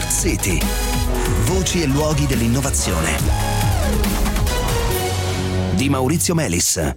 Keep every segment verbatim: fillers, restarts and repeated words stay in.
Smart City. Voci e luoghi dell'innovazione. Di Maurizio Melis.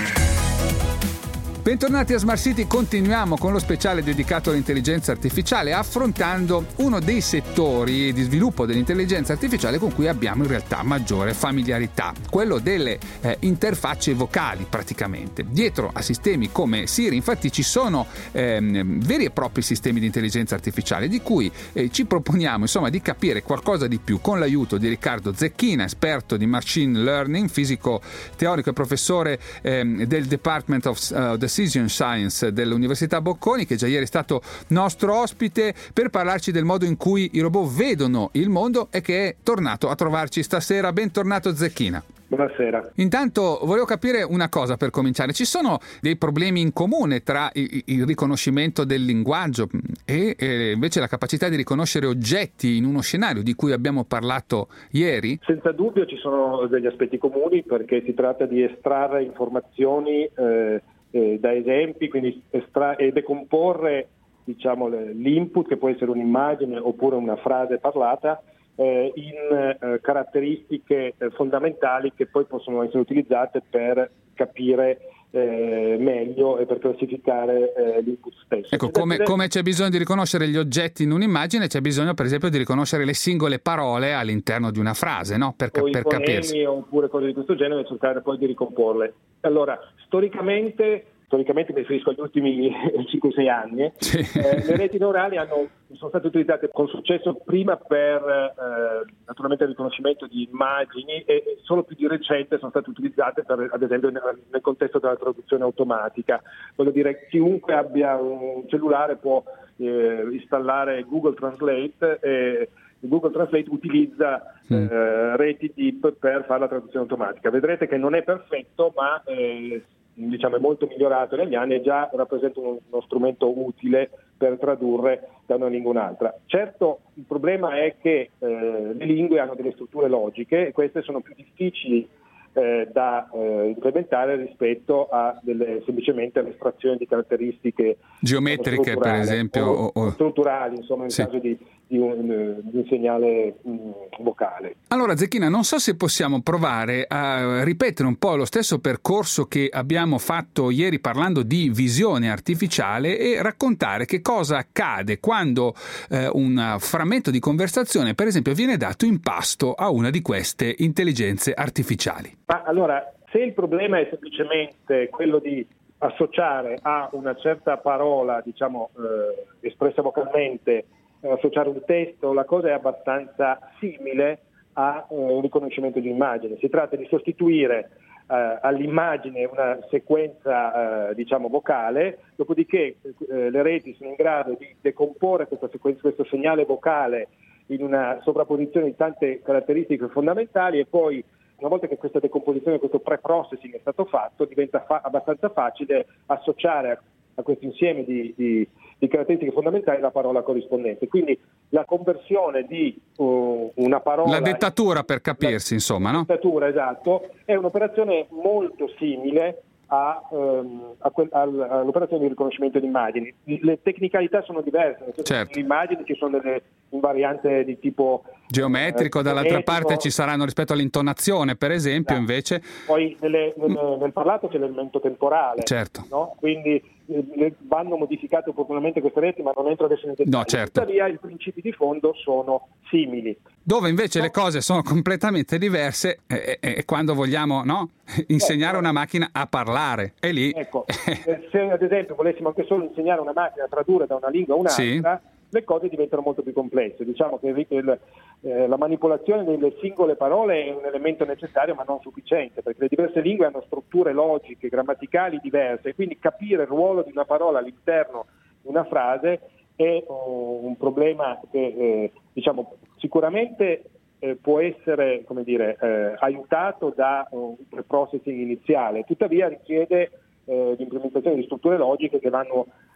Bentornati a Smart City, continuiamo con lo speciale dedicato all'intelligenza artificiale, affrontando uno dei settori di sviluppo dell'intelligenza artificiale con cui abbiamo in realtà maggiore familiarità, quello delle eh, interfacce vocali praticamente. Dietro a sistemi come Siri infatti ci sono ehm, veri e propri sistemi di intelligenza artificiale di cui eh, ci proponiamo insomma di capire qualcosa di più con l'aiuto di Riccardo Zecchina, esperto di machine learning, fisico teorico e professore ehm, del Department of uh, the Decision Science dell'Università Bocconi, che già ieri è stato nostro ospite per parlarci del modo in cui i robot vedono il mondo e che è tornato a trovarci stasera. Bentornato Zecchina. Buonasera. Intanto volevo capire una cosa per cominciare. Ci sono dei problemi in comune tra il, il riconoscimento del linguaggio e, e invece la capacità di riconoscere oggetti in uno scenario di cui abbiamo parlato ieri? Senza dubbio ci sono degli aspetti comuni, perché si tratta di estrarre informazioni eh, eh, da esempi, quindi estra- e decomporre diciamo l'input, che può essere un'immagine oppure una frase parlata, Eh, in eh, caratteristiche eh, fondamentali che poi possono essere utilizzate per capire eh, meglio e per classificare eh, l'input stesso. Ecco, come, come c'è bisogno di riconoscere gli oggetti in un'immagine, c'è bisogno per esempio di riconoscere le singole parole all'interno di una frase, no? Per, o per capirsi. Oppure cose di questo genere, e cercare poi di ricomporle. Allora, storicamente Storicamente mi riferisco agli ultimi cinque sei anni, sì. eh, le reti neurali hanno, sono state utilizzate con successo prima per eh, naturalmente il riconoscimento di immagini e solo più di recente sono state utilizzate per, ad esempio nel, nel contesto della traduzione automatica. Voglio dire, chiunque abbia un cellulare può eh, installare Google Translate e Google Translate utilizza mm. eh, reti deep per fare la traduzione automatica. Vedrete che non è perfetto, ma eh, diciamo è molto migliorato negli anni e già rappresenta uno, uno strumento utile per tradurre da una lingua a un'altra. Certo, il problema è che eh, le lingue hanno delle strutture logiche e queste sono più difficili eh, da eh, implementare rispetto a delle semplicemente all'estrazione di caratteristiche geometriche, per esempio, o, o strutturali, insomma, in sì. caso di, di, un, di un segnale mh, vocale. Allora Zecchina, non so se possiamo provare a ripetere un po' lo stesso percorso che abbiamo fatto ieri parlando di visione artificiale e raccontare che cosa accade quando eh, un frammento di conversazione, per esempio, viene dato in pasto a una di queste intelligenze artificiali. Ma allora, se il problema è semplicemente quello di associare a una certa parola, diciamo, eh, espressa vocalmente, eh, associare un testo, la cosa è abbastanza simile a eh, un riconoscimento di immagine. Si tratta di sostituire eh, all'immagine una sequenza eh, diciamo vocale, dopodiché eh, le reti sono in grado di decomporre questa sequenza, questo segnale vocale in una sovrapposizione di tante caratteristiche fondamentali e poi una volta che questa decomposizione, questo pre-processing è stato fatto, diventa fa- abbastanza facile associare a, a questo insieme di, di, di caratteristiche fondamentali la parola corrispondente. Quindi la conversione di uh, una parola... La dettatura, per capirsi, la, insomma, no? La dettatura, esatto, è un'operazione molto simile a, um, a quel, all, all'operazione di riconoscimento di immagini. Le tecnicalità sono diverse, certo. Le immagini ci sono delle invarianze di tipo geometrico, eh, dall'altra parte ci saranno rispetto all'intonazione, per esempio, esatto. Invece poi nelle, nel, nel parlato c'è l'elemento temporale, certo. No? Quindi eh, vanno modificate opportunamente queste reti, ma non entro adesso nei dettagli. No, certo. Tuttavia i principi di fondo sono simili. Dove invece no? Le cose sono completamente diverse è, è, è quando vogliamo no? insegnare a una macchina a parlare. E lì ecco, se ad esempio volessimo anche solo insegnare a una macchina a tradurre da una lingua a un'altra, sì. Le cose diventano molto più complesse. Diciamo che il, eh, la manipolazione delle singole parole è un elemento necessario ma non sufficiente, perché le diverse lingue hanno strutture logiche, grammaticali diverse, e quindi capire il ruolo di una parola all'interno di una frase è oh, un problema che eh, diciamo sicuramente eh, può essere come dire, eh, aiutato da uh, un pre-processing iniziale, tuttavia richiede eh, l'implementazione di strutture logiche che vanno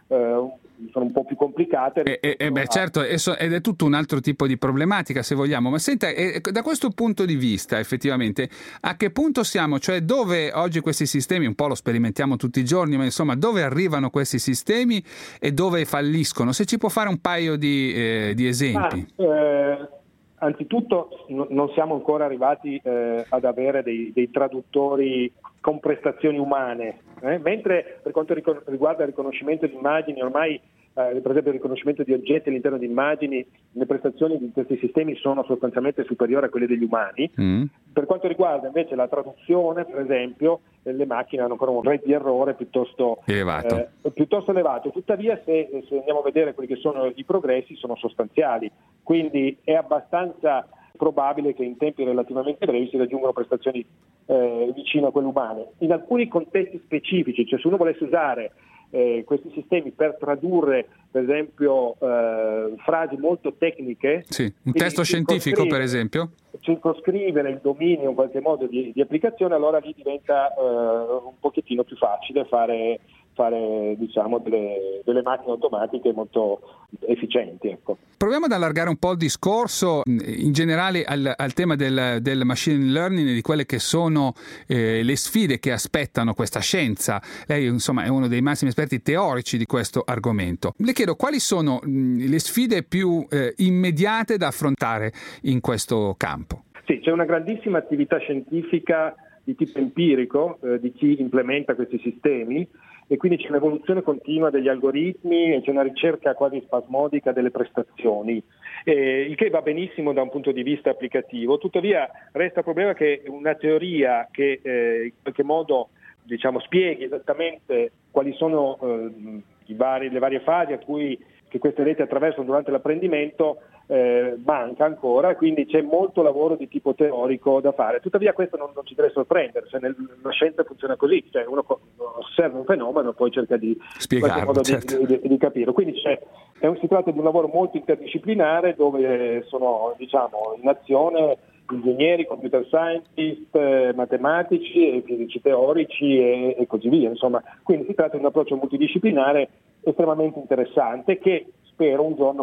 eh, sono un po' più complicate. E, e, e beh, certo, ed è tutto un altro tipo di problematica, se vogliamo. Ma senta, eh, da questo punto di vista, effettivamente, a che punto siamo? Cioè, dove oggi questi sistemi, un po' lo sperimentiamo tutti i giorni, ma insomma, dove arrivano questi sistemi e dove falliscono? Se ci può fare un paio di, eh, di esempi. Ah, eh, anzitutto, no, non siamo ancora arrivati eh, ad avere dei, dei traduttori con prestazioni umane, eh? Mentre per quanto riguarda il riconoscimento di immagini, ormai eh, per esempio il riconoscimento di oggetti all'interno di immagini, le prestazioni di questi sistemi sono sostanzialmente superiori a quelle degli umani. Mm. Per quanto riguarda invece la traduzione, per esempio, eh, le macchine hanno ancora un rate di errore piuttosto elevato. Eh, piuttosto elevato. Tuttavia, se, se andiamo a vedere quelli che sono i progressi, sono sostanziali, quindi è abbastanza probabile che in tempi relativamente brevi si raggiungano prestazioni eh, vicine a quelle umane. In alcuni contesti specifici, cioè se uno volesse usare eh, questi sistemi per tradurre per esempio eh, frasi molto tecniche, sì, un testo scientifico per esempio, circoscrivere il dominio in qualche modo di, di applicazione, allora lì diventa eh, un pochettino più facile fare fare diciamo delle, delle macchine automatiche molto efficienti. Ecco. Proviamo ad allargare un po' il discorso in generale al, al tema del, del machine learning e di quelle che sono eh, le sfide che aspettano questa scienza. Lei insomma è uno dei massimi esperti teorici di questo argomento. Le chiedo quali sono mh, le sfide più eh, immediate da affrontare in questo campo. Sì, c'è una grandissima attività scientifica di tipo empirico eh, di chi implementa questi sistemi, e quindi c'è un'evoluzione continua degli algoritmi e c'è una ricerca quasi spasmodica delle prestazioni, eh, il che va benissimo da un punto di vista applicativo. Tuttavia resta il problema che una teoria che eh, in qualche modo diciamo spieghi esattamente quali sono eh, i vari, le varie fasi a cui che queste reti attraversano durante l'apprendimento eh, manca ancora, quindi c'è molto lavoro di tipo teorico da fare. Tuttavia questo non, non ci deve sorprendere, cioè nel, la scienza funziona così, cioè uno osserva un fenomeno e poi cerca di spiegarlo, modo certo. di, di, di capirlo. Quindi c'è, è un, si tratta di un lavoro molto interdisciplinare dove sono diciamo in azione ingegneri, computer scientist, eh, matematici e fisici teorici e, e così via. Insomma, quindi si tratta di un approccio multidisciplinare estremamente interessante che spero un giorno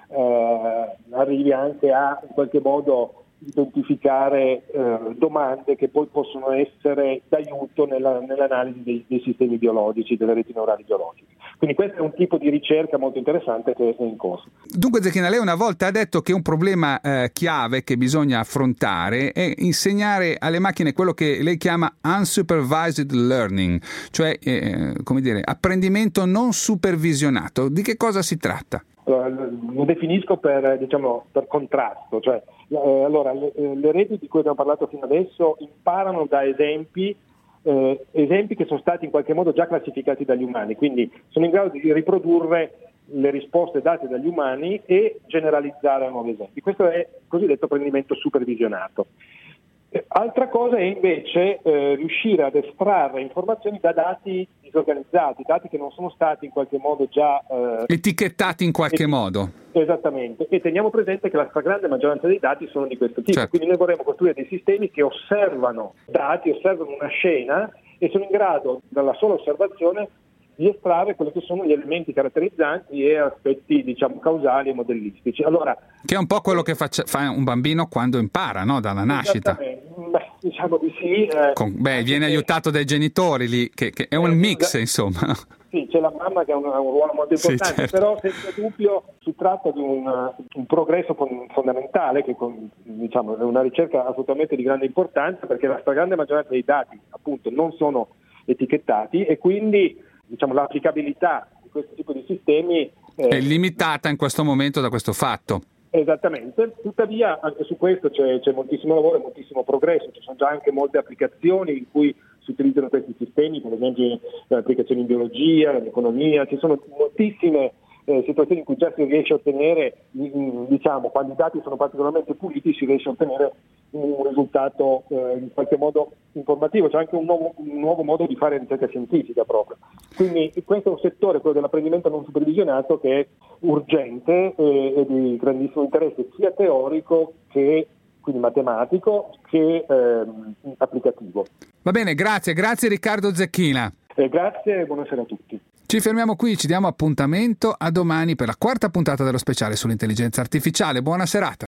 eh, arrivi anche a in qualche modo identificare eh, domande che poi possono essere d'aiuto nella, nell'analisi dei, dei sistemi biologici, delle reti neurali biologiche. Quindi questo è un tipo di ricerca molto interessante che è in corso. Dunque Zecchina, lei una volta ha detto che un problema eh, chiave che bisogna affrontare è insegnare alle macchine quello che lei chiama unsupervised learning, cioè eh, come dire, apprendimento non supervisionato. Di che cosa si tratta? Allora, lo definisco per, diciamo, per contrasto, cioè eh, allora, le, le reti di cui abbiamo parlato fino adesso imparano da esempi, eh, esempi che sono stati in qualche modo già classificati dagli umani, quindi sono in grado di riprodurre le risposte date dagli umani e generalizzare a nuovi esempi. Questo è il cosiddetto apprendimento supervisionato. Altra cosa è invece eh, riuscire ad estrarre informazioni da dati disorganizzati, dati che non sono stati in qualche modo già eh, etichettati in qualche eti- modo. Esattamente, e teniamo presente che la stragrande maggioranza dei dati sono di questo tipo, certo. Quindi noi vorremmo costruire dei sistemi che osservano dati, osservano una scena e sono in grado, dalla sola osservazione, di estrarre quelli che sono gli elementi caratterizzanti e aspetti diciamo causali e modellistici. Allora, che è un po' quello che fa, fa un bambino quando impara, no? Dalla nascita. Beh, diciamo di sì. Eh, Con, beh, viene che, aiutato dai genitori lì, che, che è un eh, mix, da, insomma. Sì, c'è la mamma che ha un, un ruolo molto importante, sì, certo. Però senza dubbio si tratta di un, un progresso fondamentale, che con, diciamo, è una ricerca assolutamente di grande importanza, perché la stragrande maggioranza dei dati appunto non sono etichettati e quindi diciamo l'applicabilità di questo tipo di sistemi eh, è limitata in questo momento da questo fatto. Esattamente, tuttavia anche su questo c'è, c'è moltissimo lavoro e moltissimo progresso, ci sono già anche molte applicazioni in cui si utilizzano questi sistemi, per esempio le applicazioni in biologia, in economia, ci sono moltissime eh, situazioni in cui già si riesce a ottenere, diciamo, quando i dati sono particolarmente puliti, si riesce a ottenere un risultato eh, in qualche modo informativo, c'è anche un nuovo, un nuovo modo di fare ricerca scientifica proprio. Quindi questo è un settore, quello dell'apprendimento non supervisionato, che è urgente e, e di grandissimo interesse sia teorico che quindi matematico che eh, applicativo. Va bene, grazie, grazie Riccardo Zecchina. Eh, grazie e buonasera a tutti. Ci fermiamo qui, ci diamo appuntamento a domani per la quarta puntata dello speciale sull'intelligenza artificiale. Buona serata.